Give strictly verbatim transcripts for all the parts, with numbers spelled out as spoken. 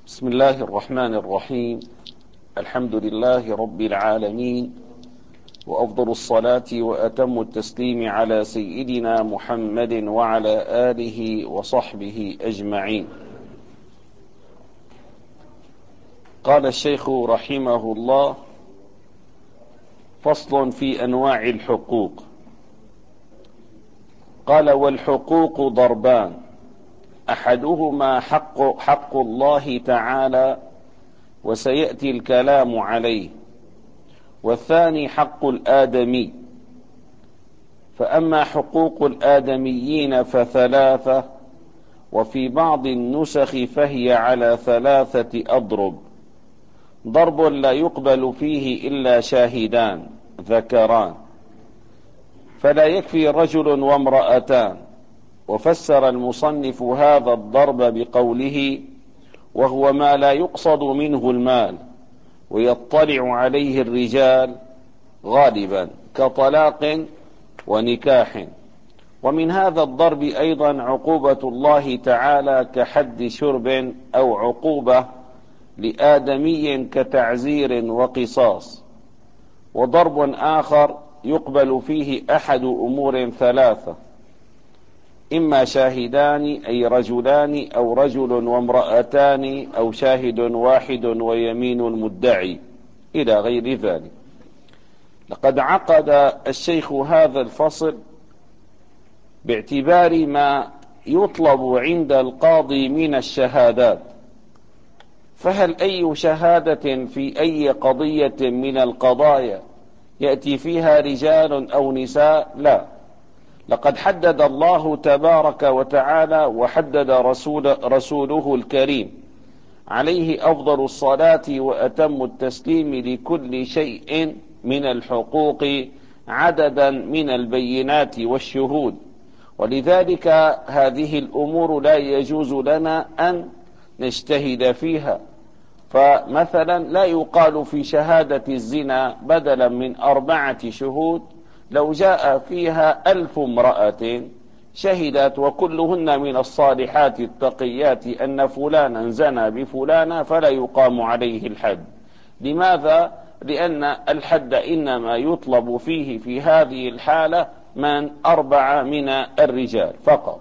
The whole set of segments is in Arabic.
بسم الله الرحمن الرحيم. الحمد لله رب العالمين، وأفضل الصلاة وأتم التسليم على سيدنا محمد وعلى آله وصحبه أجمعين. قال الشيخ رحمه الله: فصل في أنواع الحقوق. قال: والحقوق ضربان، أحدهما حق, حق الله تعالى، وسيأتي الكلام عليه، والثاني حق الآدمي. فأما حقوق الآدميين فثلاثة، وفي بعض النسخ فهي على ثلاثة أضرب: ضرب لا يقبل فيه إلا شاهدان ذكران، فلا يكفي رجل وامرأتان. وفسر المصنف هذا الضرب بقوله: وهو ما لا يقصد منه المال، ويطلع عليه الرجال غالبا، كطلاق ونكاح. ومن هذا الضرب أيضا عقوبة الله تعالى كحد شرب، أو عقوبة لآدمي كتعزير وقصاص. وضرب آخر يقبل فيه أحد أمور ثلاثة: إما شاهدان أي رجلان، أو رجل وامرأتان، أو شاهد واحد ويمين المدعي، إلى غير ذلك. لقد عقد الشيخ هذا الفصل باعتبار ما يطلب عند القاضي من الشهادات. فهل أي شهادة في أي قضية من القضايا يأتي فيها رجال أو نساء؟ لا، لقد حدد الله تبارك وتعالى وحدد رسول رسوله الكريم عليه أفضل الصلاة وأتم التسليم لكل شيء من الحقوق عددا من البينات والشهود. ولذلك هذه الأمور لا يجوز لنا أن نجتهد فيها. فمثلا لا يقال في شهادة الزنا بدلا من أربعة شهود لو جاء فيها ألف امرأة شهدت وكلهن من الصالحات التقيات أن فلانا زنى بفلانا، فلا يقام عليه الحد. لماذا؟ لأن الحد إنما يطلب فيه في هذه الحالة من أربعة من الرجال فقط.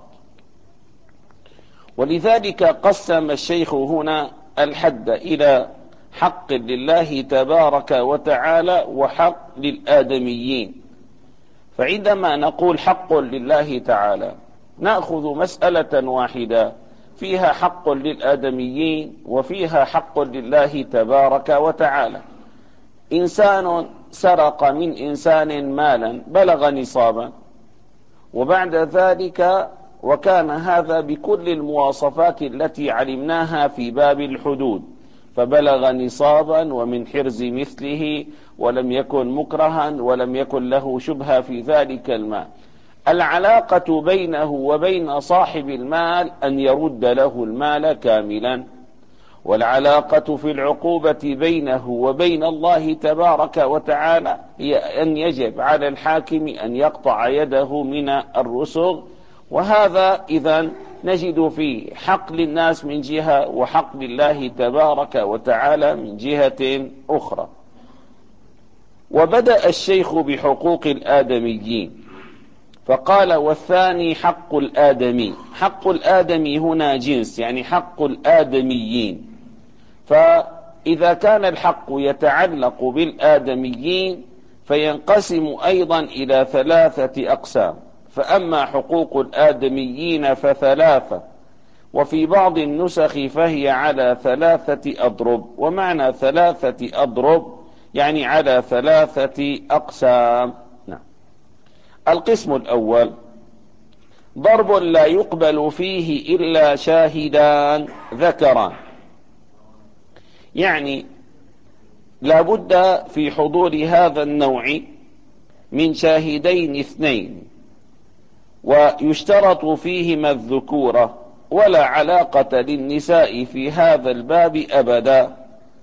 ولذلك قسم الشيخ هنا الحد إلى حق لله تبارك وتعالى وحق للآدميين. فعندما نقول حق لله تعالى نأخذ مسألة واحدة فيها حق للآدميين وفيها حق لله تبارك وتعالى. إنسان سرق من إنسان مالا بلغ نصابا، وبعد ذلك وكان هذا بكل المواصفات التي علمناها في باب الحدود، فبلغ نصابا ومن حرز مثله، ولم يكن مكرها، ولم يكن له شبهة في ذلك المال. العلاقة بينه وبين صاحب المال أن يرد له المال كاملا، والعلاقة في العقوبة بينه وبين الله تبارك وتعالى هي أن يجب على الحاكم أن يقطع يده من الرسغ. وهذا إذن نجد فيه حق للناس من جهة، وحق لله تبارك وتعالى من جهة أخرى. وبدأ الشيخ بحقوق الآدميين فقال: والثاني حق الآدمي. حق الآدمي هنا جنس، يعني حق الآدميين. فإذا كان الحق يتعلق بالآدميين فينقسم أيضا إلى ثلاثة أقسام: فأما حقوق الآدميين فثلاثة، وفي بعض النسخ فهي على ثلاثة أضرب. ومعنى ثلاثة أضرب يعني على ثلاثة أقسام. نعم. القسم الأول: ضرب لا يقبل فيه إلا شاهدان ذكران، يعني لا بد في حضور هذا النوع من شاهدين اثنين، ويشترط فيهما الذكورة، ولا علاقة للنساء في هذا الباب أبدا.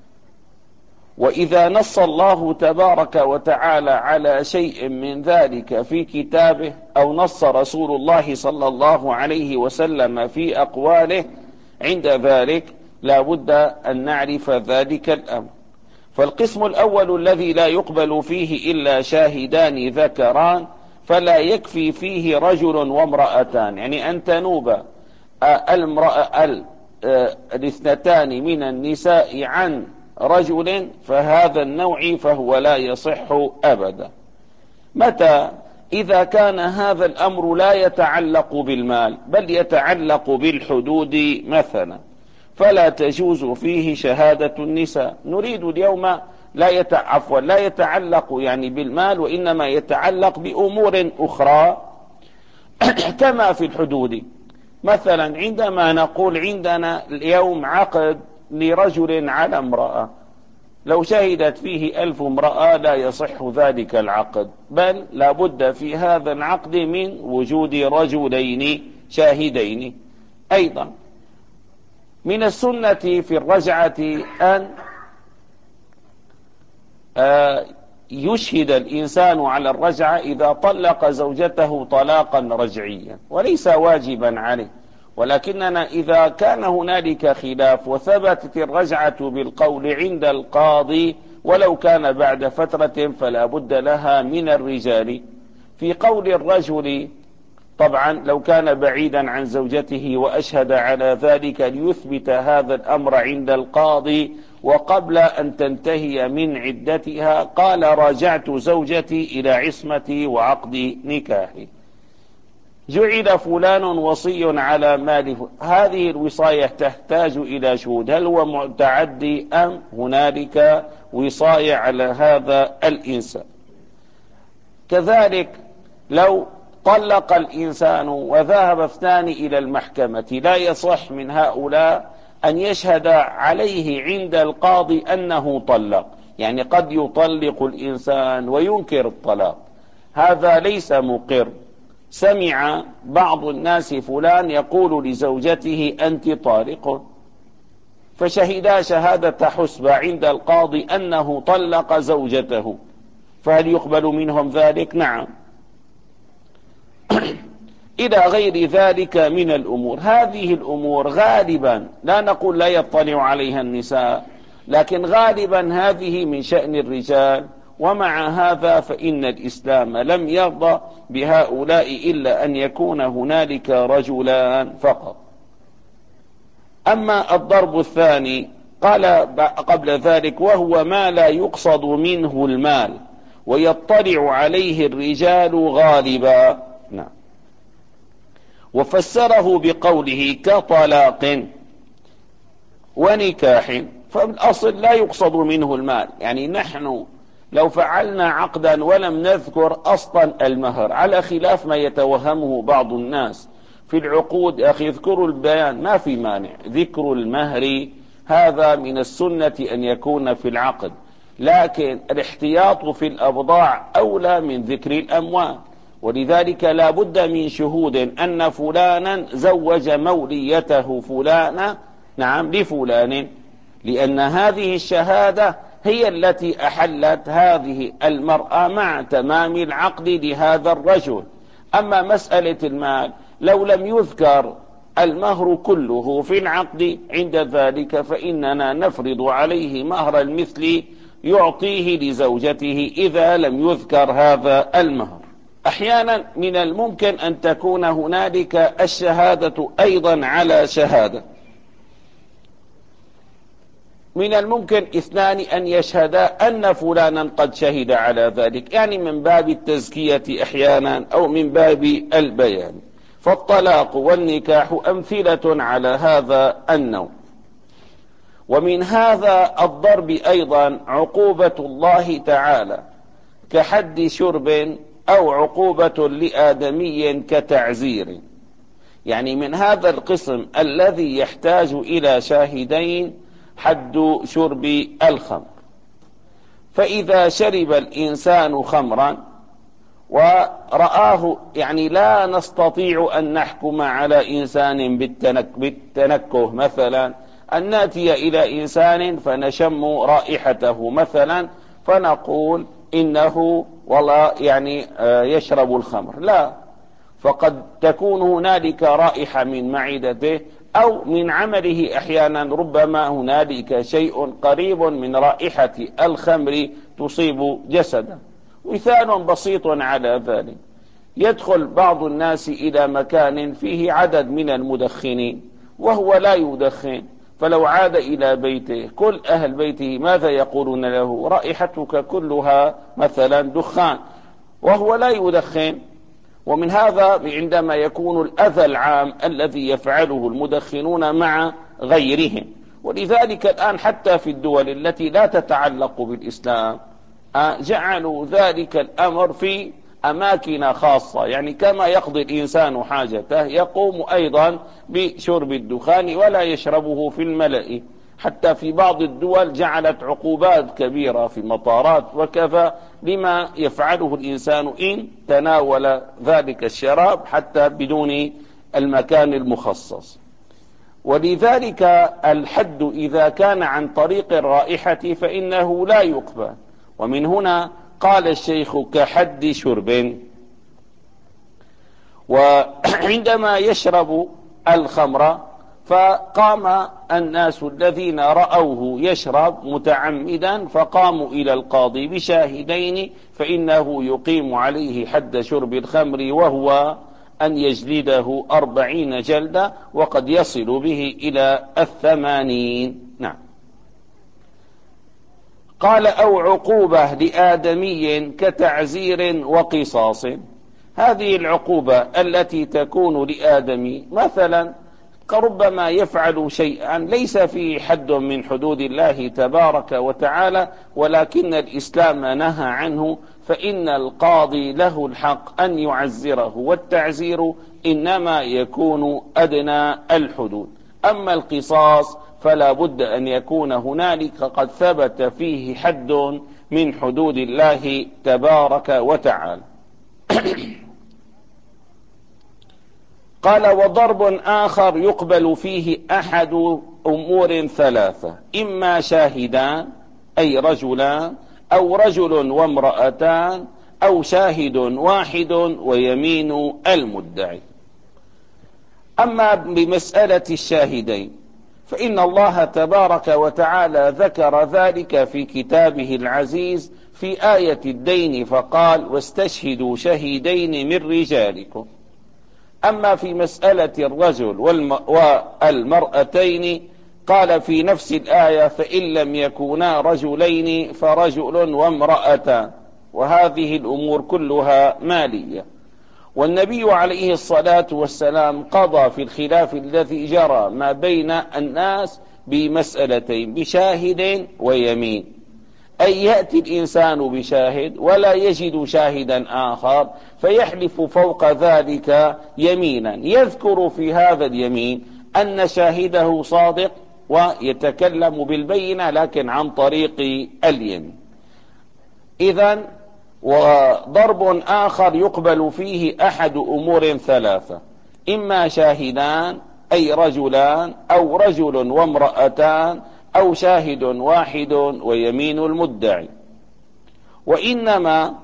وإذا نص الله تبارك وتعالى على شيء من ذلك في كتابه، أو نص رسول الله صلى الله عليه وسلم في أقواله، عند ذلك لا بد أن نعرف ذلك الأمر. فالقسم الأول الذي لا يقبل فيه إلا شاهدان ذكران، فلا يكفي فيه رجل وامرأتان، يعني أن تنوب المرأة الاثنتان من النساء عن رجل فهذا النوع فهو لا يصح أبدا. متى؟ إذا كان هذا الأمر لا يتعلق بالمال بل يتعلق بالحدود مثلا، فلا تجوز فيه شهادة النساء. نريد اليوم لا يتعفو لا يتعلق يعني بالمال، وإنما يتعلق بأمور أخرى كما في الحدود. مثلا عندما نقول عندنا اليوم عقد لرجل على امرأة، لو شهدت فيه ألف امرأة لا يصح ذلك العقد، بل لابد في هذا العقد من وجود رجلين شاهدين. أيضا من السنة في الرجعة أن يشهد الإنسان على الرجعة إذا طلق زوجته طلاقا رجعيا، وليس واجبا عليه، ولكننا إذا كان هنالك خلاف وثبتت الرجعة بالقول عند القاضي ولو كان بعد فترة فلا بد لها من الرجال. في قول الرجل طبعا لو كان بعيدا عن زوجته وأشهد على ذلك ليثبت هذا الأمر عند القاضي، وقبل أن تنتهي من عدتها قال راجعت زوجتي إلى عصمتي وعقد نكاحي، جعل فلان وصي على مال، هذه الوصاية تحتاج إلى شهود، هل هو متعدي أم هنالك وصاية على هذا الإنسان؟ كذلك لو طلق الإنسان وذهب اثنان إلى المحكمة لا يصح من هؤلاء أن يشهد عليه عند القاضي أنه طلق، يعني قد يطلق الإنسان وينكر الطلاق، هذا ليس مقر. سمع بعض الناس فلان يقول لزوجته أنت طالق، فشهدا شهادة حسبة عند القاضي أنه طلق زوجته، فهل يقبل منهم ذلك؟ نعم. إلى غير ذلك من الأمور. هذه الأمور غالبا لا نقول لا يطلع عليها النساء، لكن غالبا هذه من شأن الرجال، ومع هذا فإن الإسلام لم يرضى بهؤلاء إلا أن يكون هنالك رجلان فقط. أما الضرب الثاني قال قبل ذلك وهو ما لا يقصد منه المال ويطلع عليه الرجال غالبا. نعم. وفسره بقوله كطلاق ونكاح، فالأصل لا يقصد منه المال، يعني نحن لو فعلنا عقدا ولم نذكر أصلا المهر، على خلاف ما يتوهمه بعض الناس في العقود، أخي اذكروا البيان ما في مانع، ذكر المهر هذا من السنة أن يكون في العقد، لكن الاحتياط في الأبضاع أولى من ذكر الأموال، ولذلك لا بد من شهود أن فلانا زوج موليته فلانا نعم لفلان، لأن هذه الشهادة هي التي أحلت هذه المرأة مع تمام العقد لهذا الرجل. أما مسألة المال لو لم يذكر المهر كله في العقد عند ذلك فإننا نفرض عليه مهر المثل يعطيه لزوجته إذا لم يذكر هذا المهر. أحيانا من الممكن أن تكون هنالك الشهادة أيضا على شهادة، من الممكن اثنان أن يشهدا أن فلانا قد شهد على ذلك، يعني من باب التزكية أحيانا أو من باب البيان. فالطلاق والنكاح أمثلة على هذا النوع. ومن هذا الضرب أيضا عقوبة الله تعالى كحد شرب أو عقوبة لآدمي كتعزير، يعني من هذا القسم الذي يحتاج إلى شاهدين حد شرب الخمر. فإذا شرب الإنسان خمرا ورآه، يعني لا نستطيع أن نحكم على إنسان بالتنك بالتنكه، مثلا أن نأتي إلى إنسان فنشم رائحته مثلا فنقول إنه والله يعني يشرب الخمر، لا، فقد تكون هنالك رائحة من معدته أو من عمله أحيانا ربما هنالك شيء قريب من رائحة الخمر تصيب جسده. مثال بسيط على ذلك: يدخل بعض الناس إلى مكان فيه عدد من المدخنين وهو لا يدخن، فلو عاد إلى بيته كل أهل بيته ماذا يقولون له؟ رائحتك كلها مثلا دخان، وهو لا يدخن. ومن هذا عندما يكون الأذى العام الذي يفعله المدخنون مع غيرهم. ولذلك الآن حتى في الدول التي لا تتعلق بالإسلام جعلوا ذلك الأمر في أماكن خاصة، يعني كما يقضي الإنسان حاجته يقوم أيضا بشرب الدخان ولا يشربه في الملأ. حتى في بعض الدول جعلت عقوبات كبيرة في المطارات وكذا لما يفعله الإنسان إن تناول ذلك الشراب حتى بدون المكان المخصص. ولذلك الحد إذا كان عن طريق الرائحة فإنه لا يقبل. ومن هنا قال الشيخ كحد شرب. وعندما يشرب الخمر فقام الناس الذين رأوه يشرب متعمدا فقاموا إلى القاضي بشاهدين فإنه يقيم عليه حد شرب الخمر، وهو أن يجلده أربعين جلدة، وقد يصل به إلى الثمانين. نعم. قال: أو عقوبة لآدمي كتعزير وقصاص. هذه العقوبة التي تكون لآدمي مثلا ربما يفعل شيئا ليس فيه حد من حدود الله تبارك وتعالى، ولكن الإسلام نهى عنه، فإن القاضي له الحق أن يعزره، والتعزير إنما يكون أدنى الحدود. أما القصاص فلا بد أن يكون هنالك قد ثبت فيه حد من حدود الله تبارك وتعالى. قال: وضرب آخر يقبل فيه أحد أمور ثلاثة: إما شاهدان أي رجلان، أو رجل وامرأتان، أو شاهد واحد ويمين المدعي. أما بمسألة الشاهدين فإن الله تبارك وتعالى ذكر ذلك في كتابه العزيز في آية الدين فقال: واستشهدوا شهيدين من رجالكم. أما في مسألة الرجل والمرأتين قال في نفس الآية: فإن لم يكونا رجلين فرجل وامرأتان. وهذه الأمور كلها مالية. والنبي عليه الصلاة والسلام قضى في الخلاف الذي جرى ما بين الناس بمسألتين: بشاهد ويمين. أي يأتي الإنسان بشاهد ولا يجد شاهدا آخر فيحلف فوق ذلك يمينا يذكر في هذا اليمين أن شاهده صادق ويتكلم بالبينة لكن عن طريق اليمين. إذن وضرب آخر يقبل فيه أحد أمور ثلاثة: إما شاهدان أي رجلان، أو رجل وامرأتان، أو شاهد واحد ويمين المدعي. وإنما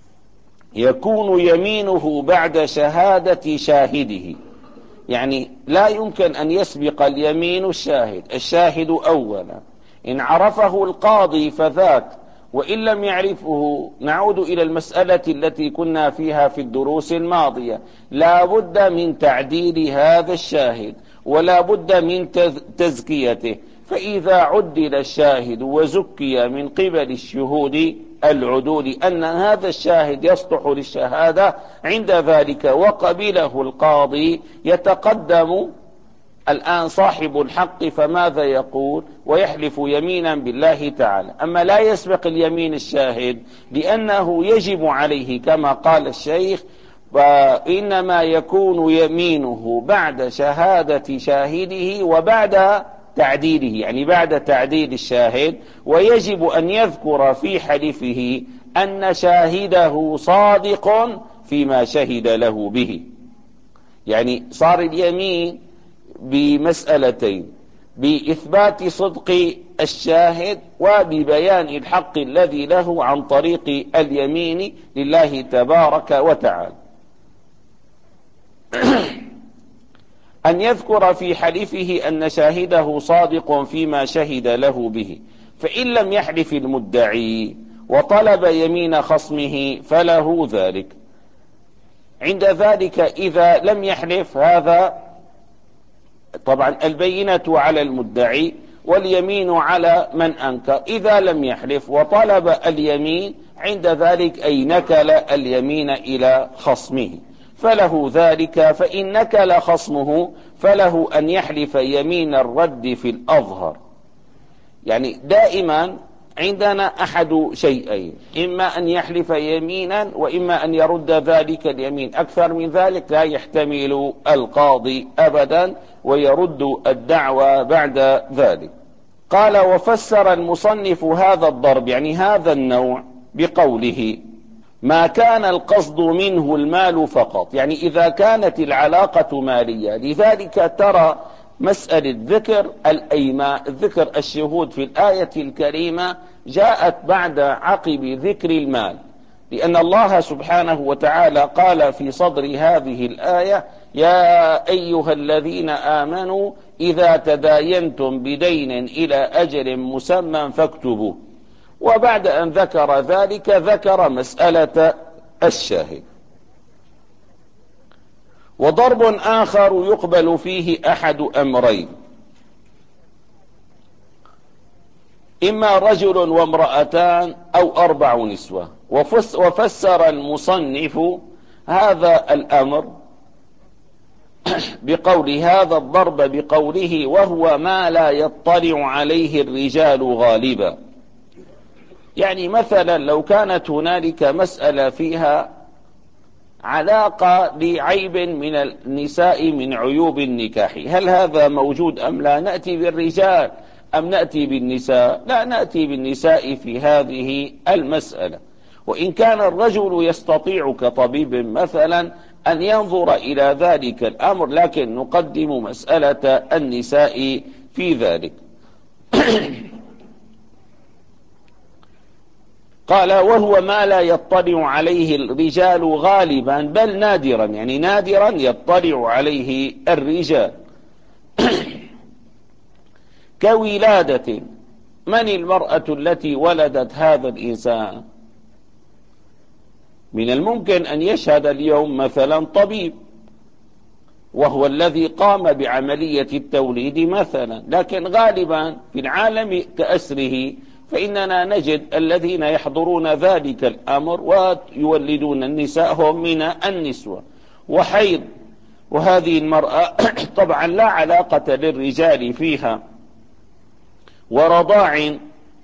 يكون يمينه بعد شهادة شاهده، يعني لا يمكن أن يسبق اليمين الشاهد. الشاهد أولا إن عرفه القاضي فذاك، وإن لم يعرفه نعود إلى المسألة التي كنا فيها في الدروس الماضية: لا بد من تعديل هذا الشاهد ولا بد من تزكيته. فإذا عدل الشاهد وزكي من قبل الشهود العدول أن هذا الشاهد يصلح للشهادة، عند ذلك وقبله القاضي يتقدم الآن صاحب الحق فماذا يقول؟ ويحلف يمينا بالله تعالى. أما لا يسبق اليمين الشاهد لأنه يجب عليه كما قال الشيخ: وإنما يكون يمينه بعد شهادة شاهده وبعد تعديله، يعني بعد تعديل الشاهد، ويجب أن يذكر في حلفه أن شاهده صادق فيما شهد له به. يعني صار اليمين بمسألتين: بإثبات صدق الشاهد وببيان الحق الذي له عن طريق اليمين لله تبارك وتعالى. أن يذكر في حلفه أن شاهده صادق فيما شهد له به، فإن لم يحلف المدعي وطلب يمين خصمه فله ذلك. عند ذلك إذا لم يحلف، هذا طبعا البينة على المدعي واليمين على من أنكر. إذا لم يحلف وطلب اليمين، عند ذلك أي نكل اليمين إلى خصمه فله ذلك. فإن نكل خصمه فله أن يحلف يمين الرد في الأظهر. يعني دائما عندنا أحد شيئين، إما أن يحلف يمينا وإما أن يرد ذلك اليمين. أكثر من ذلك لا يحتمل القاضي أبدا ويرد الدعوى بعد ذلك. قال: وفسر المصنف هذا الضرب، يعني هذا النوع، بقوله: ما كان القصد منه المال فقط. يعني إذا كانت العلاقة مالية، لذلك ترى مسألة ذكر الأيمان، ذكر الشهود في الآية الكريمة جاءت بعد عقب ذكر المال، لأن الله سبحانه وتعالى قال في صدر هذه الآية: يا أيها الذين آمنوا إذا تداينتم بدين إلى أجل مسمى فاكتبوه. وبعد أن ذكر ذلك ذكر مسألة الشاهد. وضرب آخر يقبل فيه أحد أمرين: إما رجل وامرأتان أو أربع نسوة. وفسر المصنف هذا الأمر بقول هذا الضرب بقوله: وهو ما لا يطلع عليه الرجال غالبا. يعني مثلا لو كانت هنالك مسألة فيها علاقة بعيب من النساء من عيوب النكاح، هل هذا موجود أم لا؟ نأتي بالرجال أم نأتي بالنساء؟ لا، نأتي بالنساء في هذه المسألة. وإن كان الرجل يستطيع كطبيب مثلا أن ينظر إلى ذلك الأمر، لكن نقدم مسألة النساء في ذلك. قال: وهو ما لا يطلع عليه الرجال غالبا، بل نادرا، يعني نادرا يطلع عليه الرجال. كولادة. من المرأة التي ولدت هذا الإنسان؟ من الممكن أن يشهد اليوم مثلا طبيب، وهو الذي قام بعملية التوليد مثلا، لكن غالبا في العالم كأسره فإننا نجد الذين يحضرون ذلك الأمر ويولدون النساء هم من النسوة. وحيض، وهذه المرأة طبعا لا علاقة للرجال فيها. ورضاع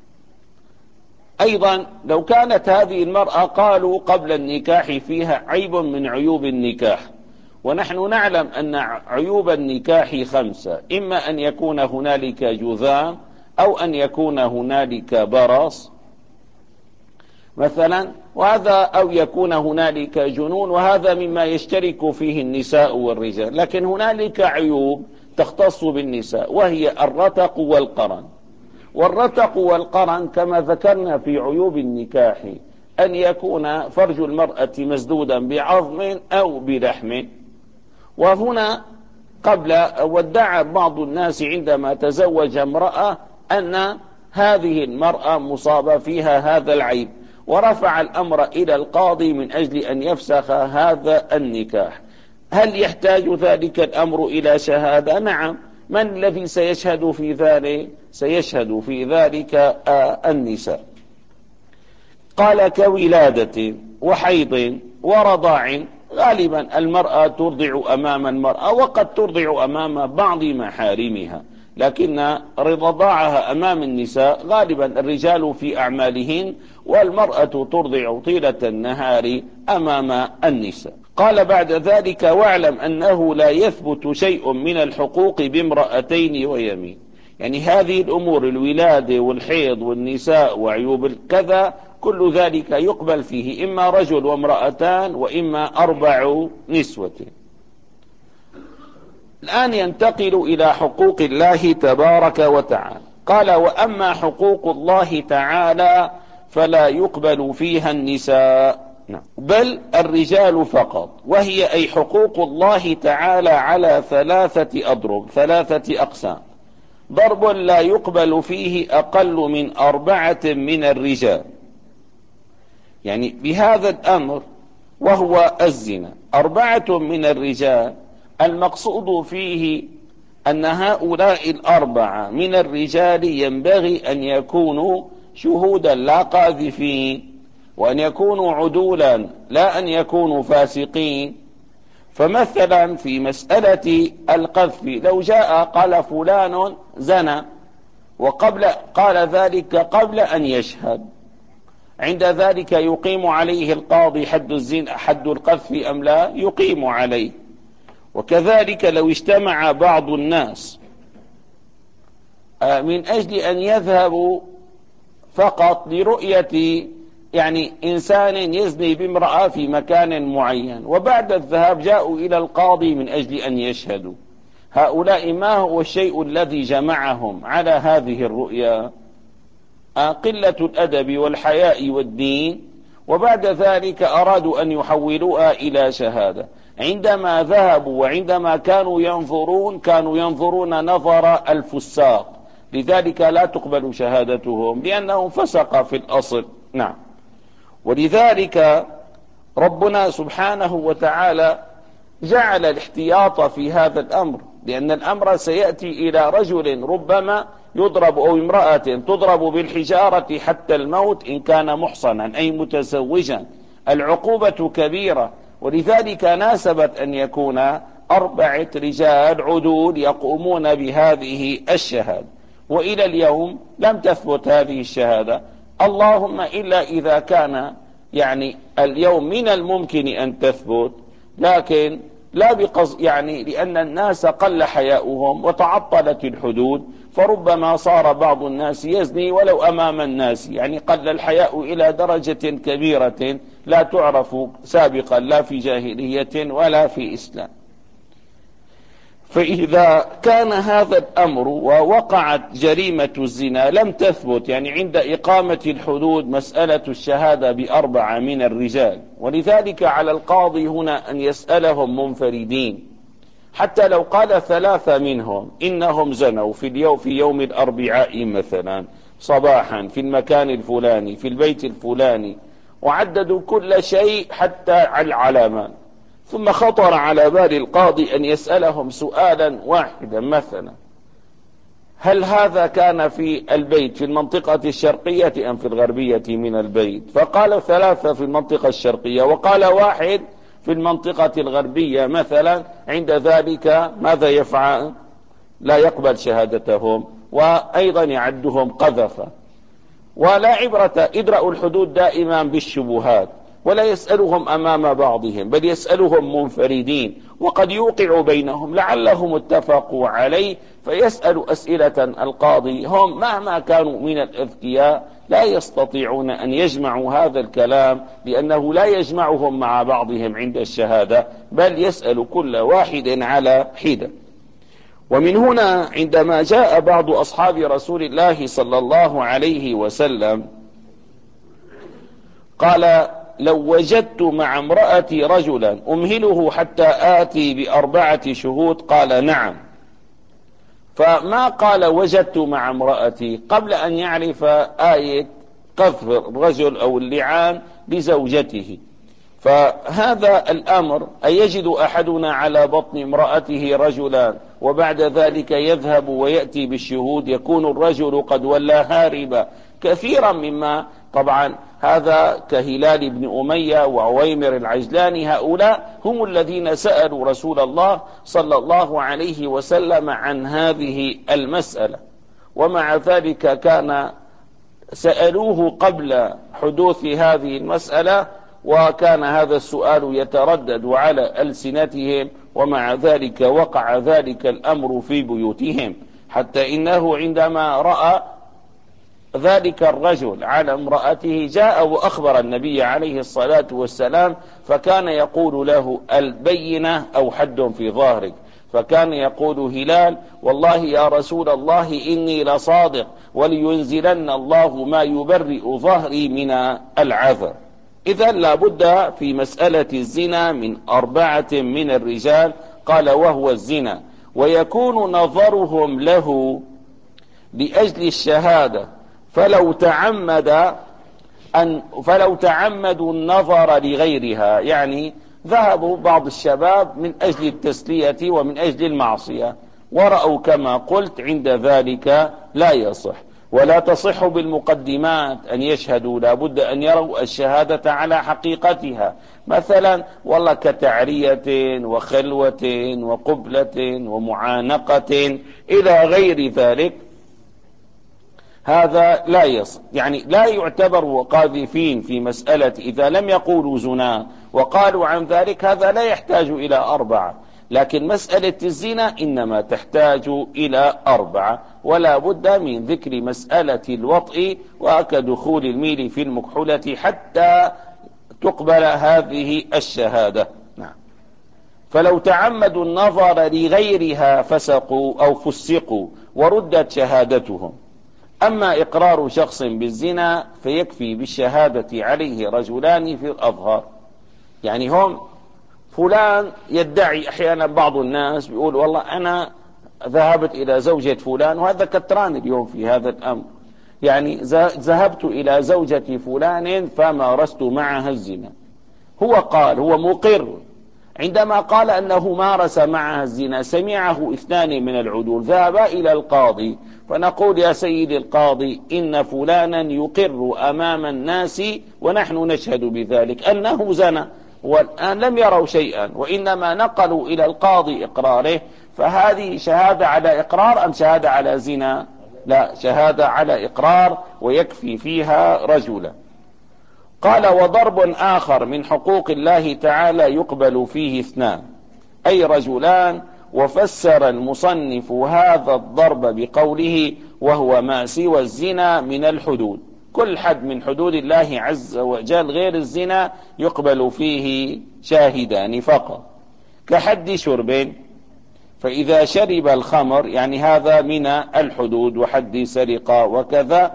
أيضا، لو كانت هذه المرأة قالوا قبل النكاح فيها عيب من عيوب النكاح، ونحن نعلم أن عيوب النكاح خمسة: إما أن يكون هنالك جذام، أو أن يكون هنالك برص مثلا، وهذا أو يكون هنالك جنون، وهذا مما يشترك فيه النساء والرجال. لكن هنالك عيوب تختص بالنساء، وهي الرتق والقرن. والرتق والقرن كما ذكرنا في عيوب النكاح أن يكون فرج المرأة مسدودا بعظم أو بلحم. وهنا قبل وادعى بعض الناس عندما تزوج امرأة أن هذه المرأة مصابة فيها هذا العيب، ورفع الأمر إلى القاضي من أجل أن يفسخ هذا النكاح. هل يحتاج ذلك الأمر إلى شهادة؟ نعم. من الذي سيشهد في ذلك؟ سيشهد في ذلك النساء. قال: كولادة وحيض ورضاع. غالبا المرأة ترضع أمام المرأة، وقد ترضع أمام بعض محارمها، لكن رضاعها أمام النساء غالبا الرجال في أعمالهن، والمرأة ترضع طيلة النهار أمام النساء. قال بعد ذلك: واعلم أنه لا يثبت شيء من الحقوق بامرأتين ويمين. يعني هذه الأمور، الولادة والحيض والنساء وعيوب الكذا، كل ذلك يقبل فيه إما رجل وامرأتان وإما أربع نسوة. الآن ينتقل إلى حقوق الله تبارك وتعالى. قال: وأما حقوق الله تعالى فلا يقبل فيها النساء. نعم. بل الرجال فقط، وهي أي حقوق الله تعالى على ثلاثة أضرب، ثلاثة أقسام. ضرب لا يقبل فيه أقل من أربعة من الرجال، يعني بهذا الأمر وهو الزنا أربعة من الرجال، المقصود فيه أن هؤلاء الأربعة من الرجال ينبغي أن يكونوا شهودا لا قاذفين، وأن يكونوا عدولا لا أن يكونوا فاسقين. فمثلا في مسألة القذف لو جاء قال فلان زنى وقبل قال ذلك قبل أن يشهد، عند ذلك يقيم عليه القاضي حد الزنا حد القذف أم لا؟ يقيم عليه. وكذلك لو اجتمع بعض الناس من أجل أن يذهبوا فقط لرؤية يعني إنسان يزني بامرأة في مكان معين، وبعد الذهاب جاءوا إلى القاضي من أجل أن يشهدوا، هؤلاء ما هو الشيء الذي جمعهم على هذه الرؤيا؟ قلة الأدب والحياء والدين، وبعد ذلك أرادوا أن يحولوها إلى شهادة. عندما ذهبوا وعندما كانوا ينظرون كانوا ينظرون نظر الفساق، لذلك لا تقبل شهادتهم لأنهم فسق في الأصل. نعم. ولذلك ربنا سبحانه وتعالى جعل الاحتياط في هذا الأمر، لأن الأمر سيأتي إلى رجل ربما يضرب أو امرأة تضرب بالحجارة حتى الموت إن كان محصنا أي متزوجا، العقوبة كبيرة. ولذلك ناسبت أن يكون أربعة رجال عدول يقومون بهذه الشهادة، وإلى اليوم لم تثبت هذه الشهادة، اللهم إلا إذا كان يعني اليوم من الممكن أن تثبت، لكن لا بقصد يعني لأن الناس قل حياؤهم وتعطلت الحدود، فربما صار بعض الناس يزني ولو أمام الناس، يعني قل الحياء إلى درجة كبيرة لا تعرف سابقا لا في جاهلية ولا في إسلام. فإذا كان هذا الأمر ووقعت جريمة الزنا لم تثبت، يعني عند إقامة الحدود مسألة الشهادة بأربعة من الرجال، ولذلك على القاضي هنا أن يسألهم منفردين، حتى لو قال ثلاثة منهم إنهم زنوا في اليوم في يوم الأربعاء مثلا صباحا في المكان الفلاني في البيت الفلاني، وعددوا كل شيء حتى العلامات، ثم خطر على بال القاضي أن يسألهم سؤالا واحدا مثلا: هل هذا كان في البيت في المنطقة الشرقية أم في الغربية من البيت؟ فقال ثلاثة في المنطقة الشرقية وقال واحد في المنطقة الغربية مثلا، عند ذلك ماذا يفعل؟ لا يقبل شهادتهم وأيضا يعدهم قذفا. ولا عبرة، ادرأوا الحدود دائما بالشبهات، ولا يسألهم أمام بعضهم بل يسألهم منفردين، وقد يوقع بينهم لعلهم اتفقوا عليه، فيسأل أسئلة القاضي. هم مهما كانوا من الأذكياء لا يستطيعون أن يجمعوا هذا الكلام، لأنه لا يجمعهم مع بعضهم عند الشهادة، بل يسأل كل واحد على حدة. ومن هنا عندما جاء بعض أصحاب رسول الله صلى الله عليه وسلم قال: لو وجدت مع امرأتي رجلا أمهله حتى آتي بأربعة شهود، قال: نعم. فما قال وجدت مع امرأتي قبل أن يعرف آية قذف الرجل أو اللعان لزوجته. فهذا الأمر أن يجد أحدنا على بطن امرأته رجلا وبعد ذلك يذهب ويأتي بالشهود، يكون الرجل قد ولى هاربا كثيرا مما طبعا هذا كهلال بن أمية وعويمر العجلاني، هؤلاء هم الذين سألوا رسول الله صلى الله عليه وسلم عن هذه المسألة، ومع ذلك كان سألوه قبل حدوث هذه المسألة، وكان هذا السؤال يتردد على ألسنتهم، ومع ذلك وقع ذلك الأمر في بيوتهم، حتى إنه عندما رأى ذلك الرجل على امرأته جاء وأخبر النبي عليه الصلاة والسلام، فكان يقول له: البينة أو حد في ظهرك. فكان يقول هلال: والله يا رسول الله إني لصادق، ولينزلن الله ما يبرئ ظهري من العذر. إذا لابد في مسألة الزنا من أربعة من الرجال، قال وهو الزنا، ويكون نظرهم له لأجل الشهادة، فلو تعمد أن فلو تعمدوا النظر لغيرها، يعني ذهبوا بعض الشباب من أجل التسلية ومن أجل المعصية ورأوا كما قلت، عند ذلك لا يصح. ولا تصح بالمقدمات أن يشهدوا، لا بد أن يروا الشهادة على حقيقتها، مثلا والله كتعرية وخلوة وقبلة ومعانقة إلى غير ذلك، هذا لا يصح. يعني لا يعتبر قاذفين في مسألة إذا لم يقولوا زنا وقالوا عن ذلك، هذا لا يحتاج إلى أربعة. لكن مسألة الزنا إنما تحتاج إلى أربعة، ولا بد من ذكر مسألة الوطء وكدخول الميل في المكحلة حتى تقبل هذه الشهادة. نعم. فلو تعمدوا النظر لغيرها فسقوا أو فسقوا وردت شهادتهم. أما إقرار شخص بالزنا فيكفي بالشهادة عليه رجلان في الأظهار. يعني هم فلان يدعي، أحيانا بعض الناس بيقول والله أنا ذهبت إلى زوجة فلان، وهذا كتران اليوم في هذا الأمر، يعني ذهبت إلى زوجة فلان فمارست معها الزنا. هو قال، هو مقر، عندما قال أنه مارس معها الزنا سمعه اثنان من العدول، ذهبا إلى القاضي، فنقول يا سيدي القاضي إن فلانا يقر أمام الناس ونحن نشهد بذلك أنه زنى، والآن لم يروا شيئا وإنما نقلوا إلى القاضي إقراره، فهذه شهادة على إقرار أم شهادة على زنا؟ لا، شهادة على إقرار ويكفي فيها رجلا. قال وضرب آخر من حقوق الله تعالى يقبل فيه اثنان، أي رجلان. وفسر المصنف هذا الضرب بقوله وهو ما سوى الزنا من الحدود، كل حد من حدود الله عز وجل غير الزنا يقبل فيه شاهدان فقط، كحد شرب، فإذا شرب الخمر، يعني هذا من الحدود، وحد سرقة وكذا،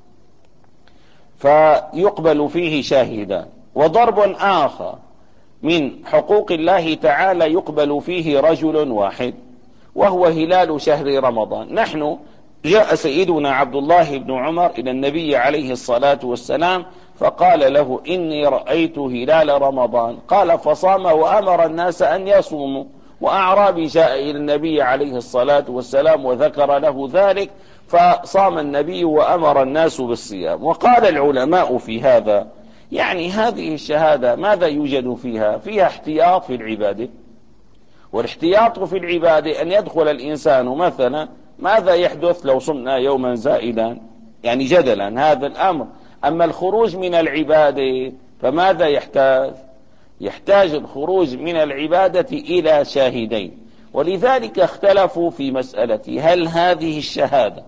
فيقبل فيه شاهدان. وضرب آخر من حقوق الله تعالى يقبل فيه رجل واحد، وهو هلال شهر رمضان. نحن جاء سيدنا عبد الله بن عمر إلى النبي عليه الصلاة والسلام فقال له إني رأيت هلال رمضان، قال فصام وأمر الناس أن يصوموا. وأعرابي جاء إلى النبي عليه الصلاة والسلام وذكر له ذلك، فصام النبي وأمر الناس بالصيام. وقال العلماء في هذا، يعني هذه الشهادة ماذا يوجد فيها؟ فيها احتياط في العبادة، والاحتياط في العبادة أن يدخل الإنسان مثلا، ماذا يحدث لو صمنا يوما زائدا؟ يعني جدلا هذا الأمر. أما الخروج من العبادة فماذا يحتاج؟ يحتاج الخروج من العبادة إلى شاهدين. ولذلك اختلفوا في مسألة هل هذه الشهادة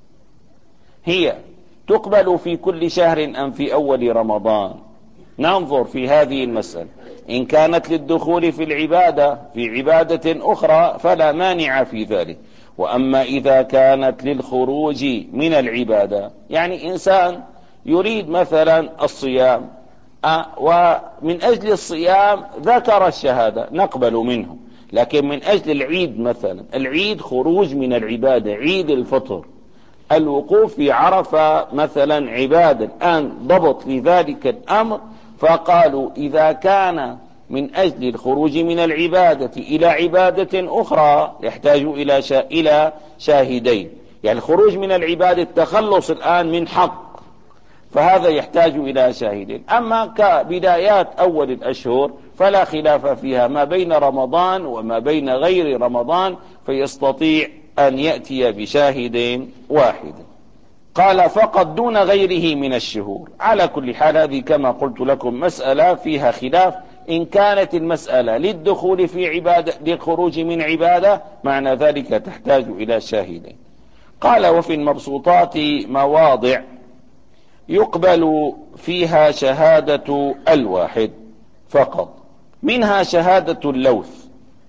هي تقبل في كل شهر أم في أول رمضان؟ ننظر في هذه المسألة. إن كانت للدخول في العبادة في عبادة أخرى فلا مانع في ذلك، وأما إذا كانت للخروج من العبادة، يعني إنسان يريد مثلا الصيام أه ومن أجل الصيام ذكر الشهادة نقبل منه، لكن من أجل العيد مثلا، العيد خروج من العبادة، عيد الفطر، الوقوف في عرفة مثلا عبادة، الآن ضبط لذلك الأمر، فقالوا إذا كان من أجل الخروج من العبادة إلى عبادة أخرى يحتاج إلى شا... إلى شاهدين، يعني الخروج من العبادة التخلص الآن من حق، فهذا يحتاج إلى شاهدين. أما كبدايات أول الأشهر فلا خلاف فيها ما بين رمضان وما بين غير رمضان، فيستطيع أن يأتي بشاهد واحد. قال فقط دون غيره من الشهور. على كل حال هذه كما قلت لكم مسألة فيها خلاف، إن كانت المسألة للدخول في عبادة للخروج من عبادة معنى ذلك تحتاج إلى شاهدين. قال وفي المبسوطات مواضع يقبل فيها شهادة الواحد فقط، منها شهادة اللوث.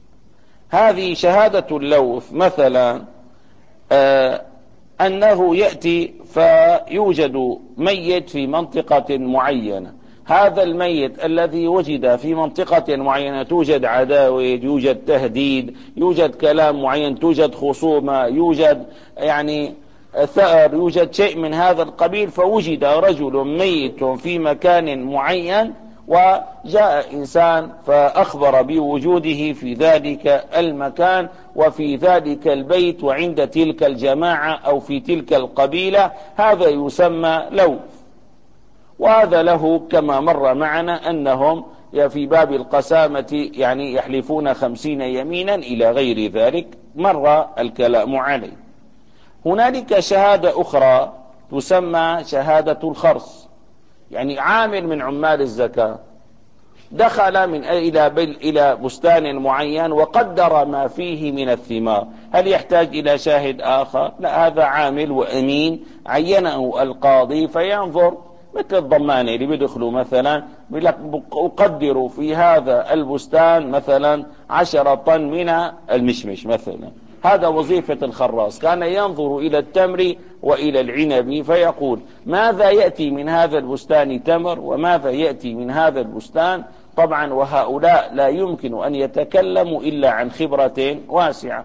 هذه شهادة اللوث مثلا آه أنه يأتي فيوجد ميت في منطقة معينة، هذا الميت الذي وجد في منطقة معينة توجد عداوة، يوجد تهديد، يوجد كلام معين، توجد خصومة، يوجد يعني ثأر، يوجد شيء من هذا القبيل، فوجد رجل ميت في مكان معين، وجاء إنسان فأخبر بوجوده في ذلك المكان وفي ذلك البيت وعند تلك الجماعة أو في تلك القبيلة، هذا يسمى لوث. وهذا له كما مر معنا أنهم في باب القسامة يعني يحلفون خمسين يمينا إلى غير ذلك، مر الكلام عليه. هنالك شهادة أخرى تسمى شهادة الخرص، يعني عامل من عمال الزكاة دخل من إلى إلى بستان معين وقدر ما فيه من الثمار، هل يحتاج إلى شاهد آخر؟ لا، هذا عامل وأمين عينه القاضي فينظر، مثل الضمانة اللي بيدخلوا مثلا أقدر في هذا البستان مثلا عشرة طن من المشمش مثلا، هذا وظيفة الخراص. كان ينظر إلى التمر وإلى العنب فيقول ماذا يأتي من هذا البستان تمر وماذا يأتي من هذا البستان. طبعا وهؤلاء لا يمكن أن يتكلموا إلا عن خبرة واسعة.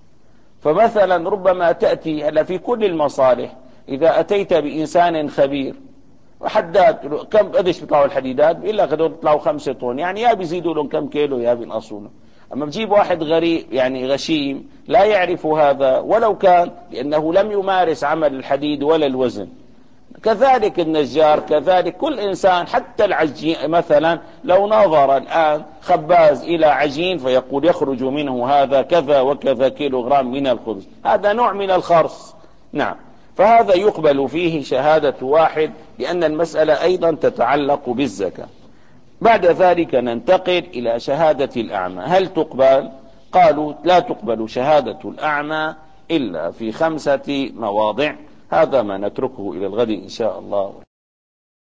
فمثلا ربما تأتي هلا في كل المصالح، إذا أتيت بإنسان خبير وحداد كم قديش بيطلعوا الحديدات، بيقول لك هدول بيطلعوا خمسة طن، يعني يا بيزيدوا لهم كم كيلو يا بينقصوا لهم. أما بجيب واحد غريب يعني غشيم لا يعرف هذا ولو كان، لأنه لم يمارس عمل الحديد ولا الوزن. كذلك النجار، كذلك كل إنسان، حتى العجين مثلا لو نظر الآن خباز إلى عجين فيقول يخرج منه هذا كذا وكذا كيلو غرام من الخبز، هذا نوع من الخرص. نعم، فهذا يقبل فيه شهادة واحد لأن المسألة أيضا تتعلق بالزكاة. بعد ذلك ننتقل إلى شهادة الأعمى، هل تقبل؟ قالوا لا تقبل شهادة الأعمى إلا في خمسة مواضع. هذا ما نتركه إلى الغد إن شاء الله.